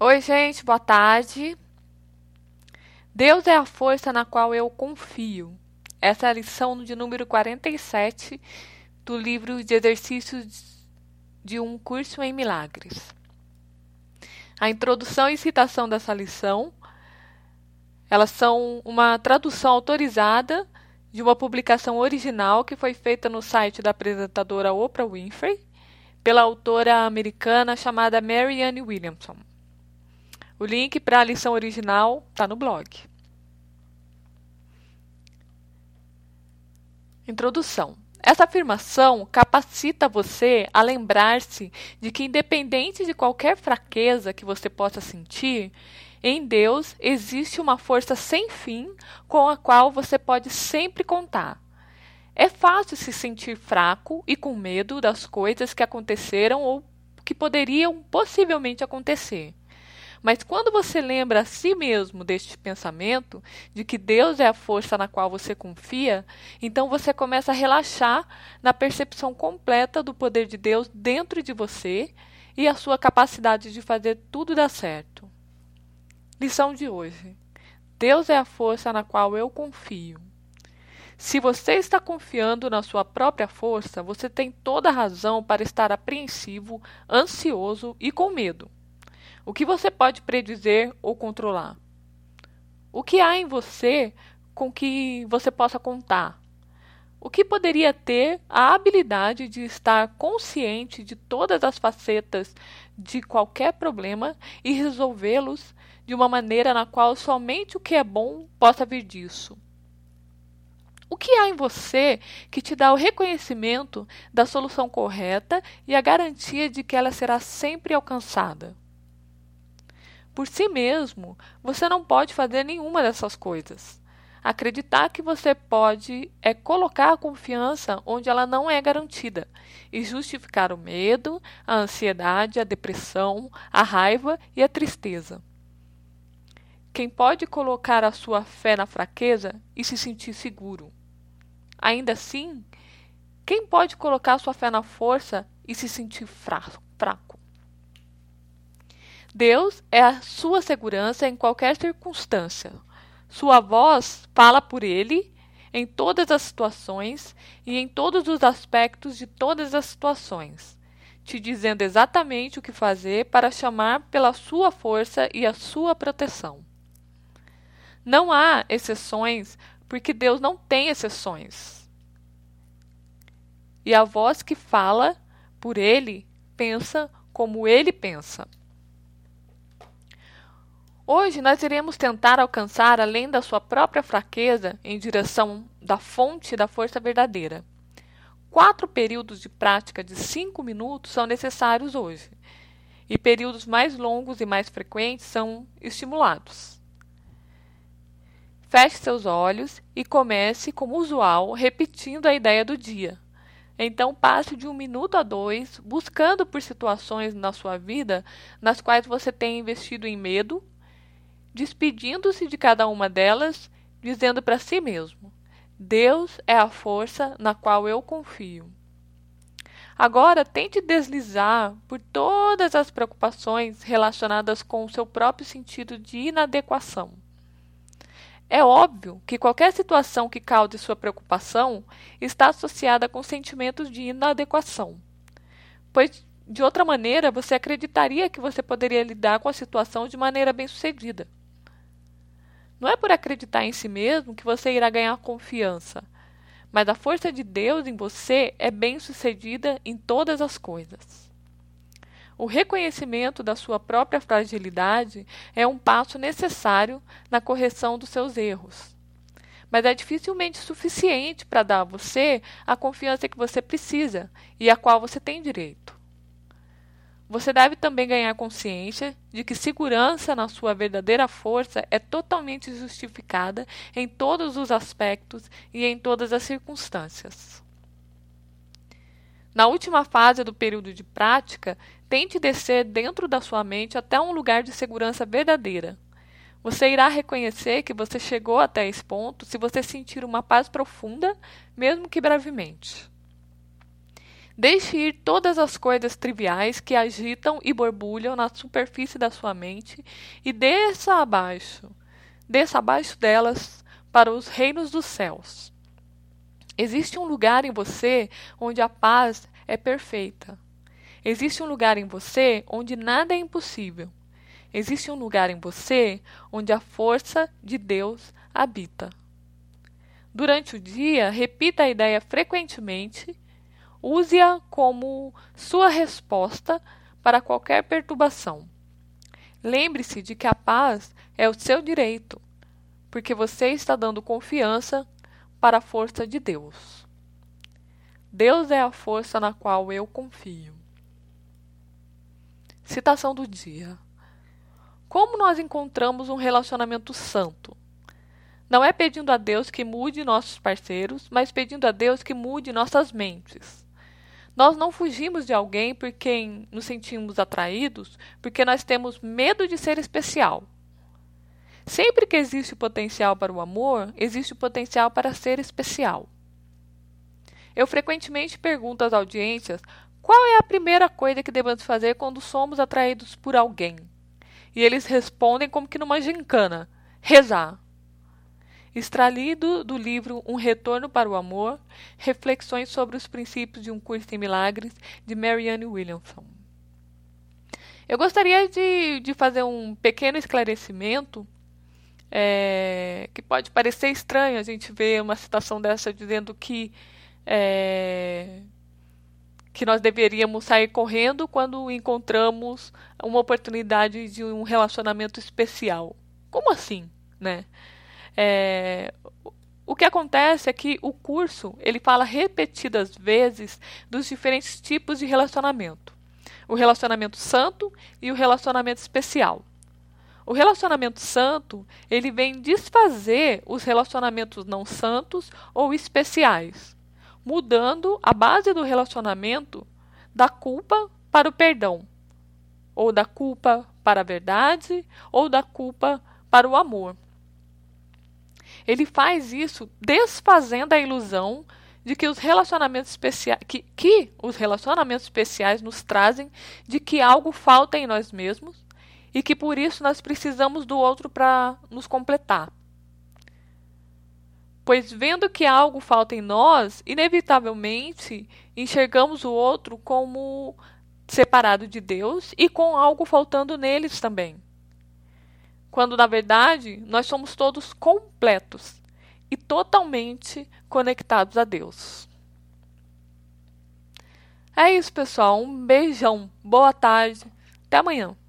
Oi, gente, boa tarde. Deus é a força na qual eu confio. Essa é a lição de número 47 do livro de exercícios de um curso em milagres. A introdução e citação dessa lição, elas são uma tradução autorizada de uma publicação original que foi feita no site da apresentadora Oprah Winfrey, pela autora americana chamada Marianne Williamson. O link para a lição original está no blog. Introdução. Essa afirmação capacita você a lembrar-se de que, independente de qualquer fraqueza que você possa sentir, em Deus existe uma força sem fim com a qual você pode sempre contar. É fácil se sentir fraco e com medo das coisas que aconteceram ou que poderiam possivelmente acontecer. Mas quando você lembra a si mesmo deste pensamento, de que Deus é a força na qual você confia, então você começa a relaxar na percepção completa do poder de Deus dentro de você e a sua capacidade de fazer tudo dar certo. Lição de hoje. Deus é a força na qual eu confio. Se você está confiando na sua própria força, você tem toda a razão para estar apreensivo, ansioso e com medo. O que você pode predizer ou controlar? O que há em você com que você possa contar? O que poderia ter a habilidade de estar consciente de todas as facetas de qualquer problema e resolvê-los de uma maneira na qual somente o que é bom possa vir disso? O que há em você que te dá o reconhecimento da solução correta e a garantia de que ela será sempre alcançada? Por si mesmo, você não pode fazer nenhuma dessas coisas. Acreditar que você pode é colocar a confiança onde ela não é garantida e justificar o medo, a ansiedade, a depressão, a raiva e a tristeza. Quem pode colocar a sua fé na fraqueza e se sentir seguro? Ainda assim, quem pode colocar a sua fé na força e se sentir fraco? Deus é a sua segurança em qualquer circunstância. Sua voz fala por ele em todas as situações e em todos os aspectos de todas as situações, te dizendo exatamente o que fazer para chamar pela sua força e a sua proteção. Não há exceções, porque Deus não tem exceções. E a voz que fala por ele pensa como ele pensa. Hoje nós iremos tentar alcançar além da sua própria fraqueza em direção da fonte da força verdadeira. 4 períodos de prática de 5 minutos são necessários hoje, e períodos mais longos e mais frequentes são estimulados. Feche seus olhos e comece, como usual, repetindo a ideia do dia. Então passe de 1 minuto a 2, buscando por situações na sua vida nas quais você tem investido em medo, despedindo-se de cada uma delas, dizendo para si mesmo: Deus é a força na qual eu confio. Agora tente deslizar por todas as preocupações relacionadas com o seu próprio sentido de inadequação. É óbvio que qualquer situação que cause sua preocupação está associada com sentimentos de inadequação, pois de outra maneira você acreditaria que você poderia lidar com a situação de maneira bem-sucedida. Não é por acreditar em si mesmo que você irá ganhar confiança, mas a força de Deus em você é bem-sucedida em todas as coisas. O reconhecimento da sua própria fragilidade é um passo necessário na correção dos seus erros, mas é dificilmente suficiente para dar a você a confiança que você precisa e a qual você tem direito. Você deve também ganhar consciência de que segurança na sua verdadeira força é totalmente justificada em todos os aspectos e em todas as circunstâncias. Na última fase do período de prática, tente descer dentro da sua mente até um lugar de segurança verdadeira. Você irá reconhecer que você chegou até esse ponto se você sentir uma paz profunda, mesmo que brevemente. Deixe ir todas as coisas triviais que agitam e borbulham na superfície da sua mente e desça abaixo delas para os reinos dos céus. Existe um lugar em você onde a paz é perfeita. Existe um lugar em você onde nada é impossível. Existe um lugar em você onde a força de Deus habita. Durante o dia, repita a ideia frequentemente. Use-a como sua resposta para qualquer perturbação. Lembre-se de que a paz é o seu direito, porque você está dando confiança para a força de Deus. Deus é a força na qual eu confio. Citação do dia. Como nós encontramos um relacionamento santo? Não é pedindo a Deus que mude nossos parceiros, mas pedindo a Deus que mude nossas mentes. Nós não fugimos de alguém por quem nos sentimos atraídos, porque nós temos medo de ser especial. Sempre que existe o potencial para o amor, existe o potencial para ser especial. Eu frequentemente pergunto às audiências qual é a primeira coisa que devemos fazer quando somos atraídos por alguém. E eles respondem como que numa gincana: rezar. Extraído do livro Um Retorno para o Amor, Reflexões sobre os Princípios de um Curso em Milagres, de Marianne Williamson. Eu gostaria de fazer um pequeno esclarecimento, que pode parecer estranho a gente ver uma citação dessa dizendo que nós deveríamos sair correndo quando encontramos uma oportunidade de um relacionamento especial. Como assim, né? O que acontece é que o curso ele fala repetidas vezes dos diferentes tipos de relacionamento. O relacionamento santo e o relacionamento especial. O relacionamento santo ele vem desfazer os relacionamentos não santos ou especiais, mudando a base do relacionamento da culpa para o perdão, ou da culpa para a verdade, ou da culpa para o amor. Ele faz isso desfazendo a ilusão de que os relacionamentos especiais que os relacionamentos especiais nos trazem de que algo falta em nós mesmos e que por isso nós precisamos do outro para nos completar. Pois vendo que algo falta em nós, inevitavelmente enxergamos o outro como separado de Deus e com algo faltando neles também. Quando, na verdade, nós somos todos completos e totalmente conectados a Deus. É isso, pessoal. Um beijão. Boa tarde. Até amanhã.